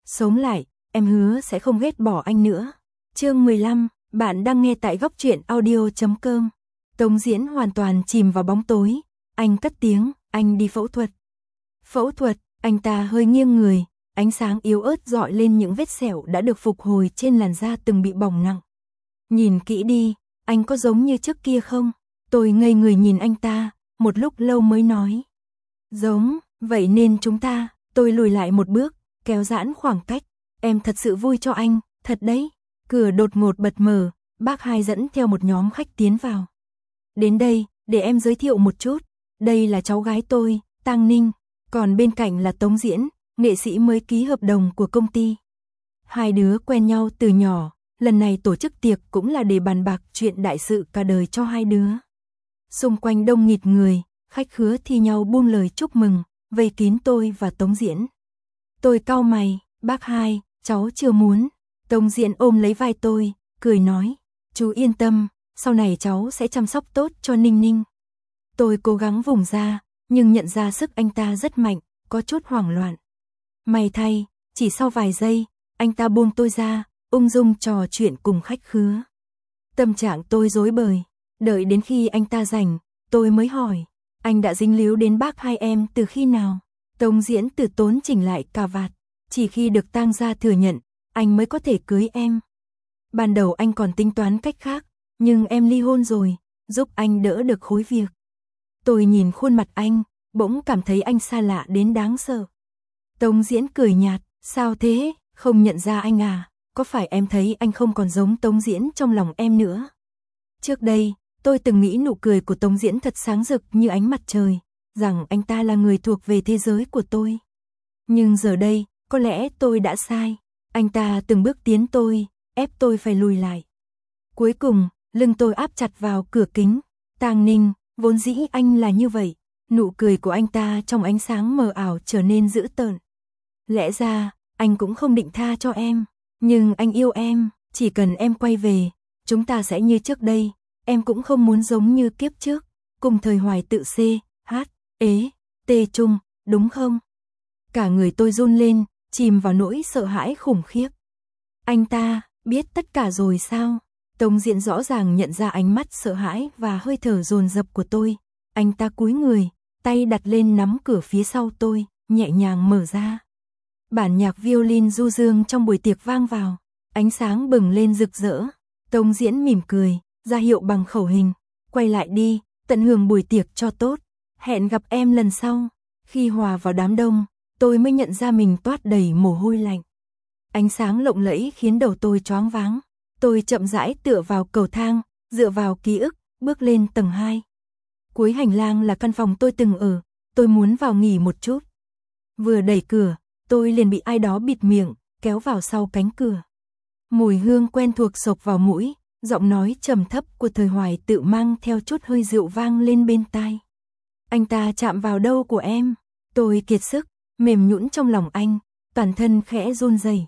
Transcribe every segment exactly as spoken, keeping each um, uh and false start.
sống lại, em hứa sẽ không ghét bỏ anh nữa. Chương mười lăm, bạn đang nghe tại góc truyện audio chấm com. Tống Diễn hoàn toàn chìm vào bóng tối, anh cất tiếng, anh đi phẫu thuật. Phẫu thuật, anh ta hơi nghiêng người, ánh sáng yếu ớt rọi lên những vết sẹo đã được phục hồi trên làn da từng bị bỏng nặng. Nhìn kỹ đi, anh có giống như trước kia không? Tôi ngây người nhìn anh ta, một lúc lâu mới nói. Giống, vậy nên chúng ta, tôi lùi lại một bước, kéo giãn khoảng cách. Em thật sự vui cho anh, thật đấy. Cửa đột ngột bật mở, bác Hai dẫn theo một nhóm khách tiến vào. Đến đây, để em giới thiệu một chút. Đây là cháu gái tôi, Tang Ninh. Còn bên cạnh là Tống Diễn, nghệ sĩ mới ký hợp đồng của công ty. Hai đứa quen nhau từ nhỏ, lần này tổ chức tiệc cũng là để bàn bạc chuyện đại sự cả đời cho hai đứa. Xung quanh đông nghịt người, khách khứa thi nhau buông lời chúc mừng, vây kín tôi và Tống Diễn. Tôi cau mày, bác Hai, cháu chưa muốn. Tống Diễn ôm lấy vai tôi, cười nói, chú yên tâm, sau này cháu sẽ chăm sóc tốt cho Ninh Ninh. Tôi cố gắng vùng ra, nhưng nhận ra sức anh ta rất mạnh, có chút hoảng loạn. May thay, chỉ sau vài giây, anh ta buông tôi ra, ung dung trò chuyện cùng khách khứa. Tâm trạng tôi rối bời, đợi đến khi anh ta rảnh, tôi mới hỏi, anh đã dính líu đến bác Hai em từ khi nào? Tống Diễn từ tốn chỉnh lại cà vạt, chỉ khi được Tang gia thừa nhận, anh mới có thể cưới em. Ban đầu anh còn tính toán cách khác, nhưng em ly hôn rồi, giúp anh đỡ được khối việc. Tôi nhìn khuôn mặt anh, bỗng cảm thấy anh xa lạ đến đáng sợ. Tống Diễn cười nhạt, sao thế, không nhận ra anh à, có phải em thấy anh không còn giống Tống Diễn trong lòng em nữa? Trước đây, tôi từng nghĩ nụ cười của Tống Diễn thật sáng rực như ánh mặt trời, rằng anh ta là người thuộc về thế giới của tôi. Nhưng giờ đây, có lẽ tôi đã sai, anh ta từng bước tiến tôi, ép tôi phải lùi lại. Cuối cùng, lưng tôi áp chặt vào cửa kính. Tang Ninh, vốn dĩ anh là như vậy. Nụ cười của anh ta trong ánh sáng mờ ảo trở nên dữ tợn. Lẽ ra, anh cũng không định tha cho em, nhưng anh yêu em, chỉ cần em quay về, chúng ta sẽ như trước đây, em cũng không muốn giống như kiếp trước, cùng thời hoài tự C, H, ế, tê chung, đúng không? Cả người tôi run lên, chìm vào nỗi sợ hãi khủng khiếp. Anh ta, biết tất cả rồi sao? Tống Diễn rõ ràng nhận ra ánh mắt sợ hãi và hơi thở dồn dập của tôi. Anh ta cúi người, tay đặt lên nắm cửa phía sau tôi, nhẹ nhàng mở ra. Bản nhạc violin du dương trong buổi tiệc vang vào, ánh sáng bừng lên rực rỡ. Tống Diễn mỉm cười, ra hiệu bằng khẩu hình, quay lại đi, tận hưởng buổi tiệc cho tốt, hẹn gặp em lần sau. Khi hòa vào đám đông, tôi mới nhận ra mình toát đầy mồ hôi lạnh. Ánh sáng lộng lẫy khiến đầu tôi choáng váng. Tôi chậm rãi tựa vào cầu thang, dựa vào ký ức, bước lên tầng hai. Cuối hành lang là căn phòng tôi từng ở, tôi muốn vào nghỉ một chút. Vừa đẩy cửa, tôi liền bị ai đó bịt miệng, kéo vào sau cánh cửa. Mùi hương quen thuộc xộc vào mũi, giọng nói trầm thấp của Thời Hoài tự mang theo chút hơi rượu vang lên bên tai. Anh ta chạm vào đâu của em? Tôi kiệt sức, mềm nhũn trong lòng anh, toàn thân khẽ run rẩy.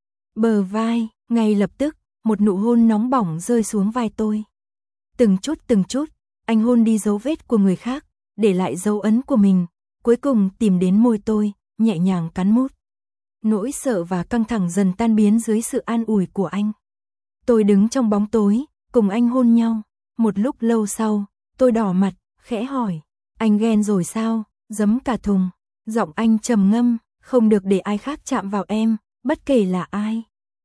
Bờ vai, ngay lập tức, một nụ hôn nóng bỏng rơi xuống vai tôi. Từng chút từng chút, anh hôn đi dấu vết của người khác, để lại dấu ấn của mình, cuối cùng tìm đến môi tôi, nhẹ nhàng cắn mút. Nỗi sợ và căng thẳng dần tan biến dưới sự an ủi của anh. Tôi đứng trong bóng tối, cùng anh hôn nhau. Một lúc lâu sau, tôi đỏ mặt, khẽ hỏi, anh ghen rồi sao? Giấm cả thùng. Giọng anh trầm ngâm, không được để ai khác chạm vào em, bất kể là ai.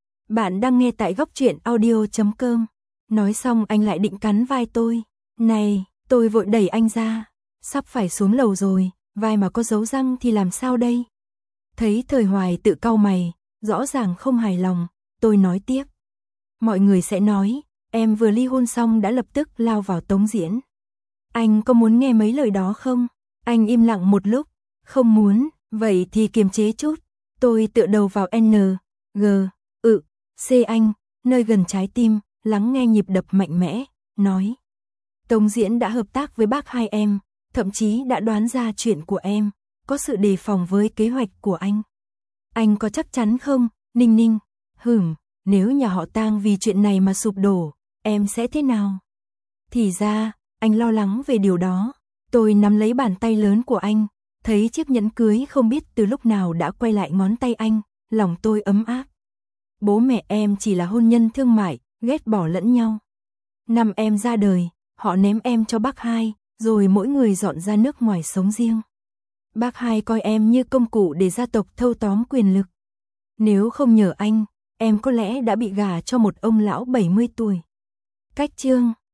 Bạn đang nghe tại góc truyện audio chấm com. Nói xong anh lại định cắn vai tôi. Này, tôi vội đẩy anh ra. Sắp phải xuống lầu rồi, vai mà có dấu răng thì làm sao đây? Thấy Thời Hoài tự cau mày, rõ ràng không hài lòng, tôi nói tiếp. Mọi người sẽ nói, em vừa ly hôn xong đã lập tức lao vào Tống Diễn. Anh có muốn nghe mấy lời đó không? Anh im lặng một lúc, không muốn, vậy thì kiềm chế chút. Tôi tựa đầu vào N, G, ự, C anh, nơi gần trái tim, lắng nghe nhịp đập mạnh mẽ, nói. Tống Diễn đã hợp tác với bác Hai em, thậm chí đã đoán ra chuyện của em, có sự đề phòng với kế hoạch của anh. Anh có chắc chắn không, Ninh Ninh? Hửm, nếu nhà họ Tang vì chuyện này mà sụp đổ, em sẽ thế nào? Thì ra, anh lo lắng về điều đó. Tôi nắm lấy bàn tay lớn của anh, thấy chiếc nhẫn cưới không biết từ lúc nào đã quay lại ngón tay anh, lòng tôi ấm áp. Bố mẹ em chỉ là hôn nhân thương mại, ghét bỏ lẫn nhau. Năm em ra đời, họ ném em cho bác hai, rồi mỗi người dọn ra nước ngoài sống riêng. Bác hai coi em như công cụ để gia tộc thâu tóm quyền lực. Nếu không nhờ anh, em có lẽ đã bị gả cho một ông lão bảy mươi tuổi. Cách chương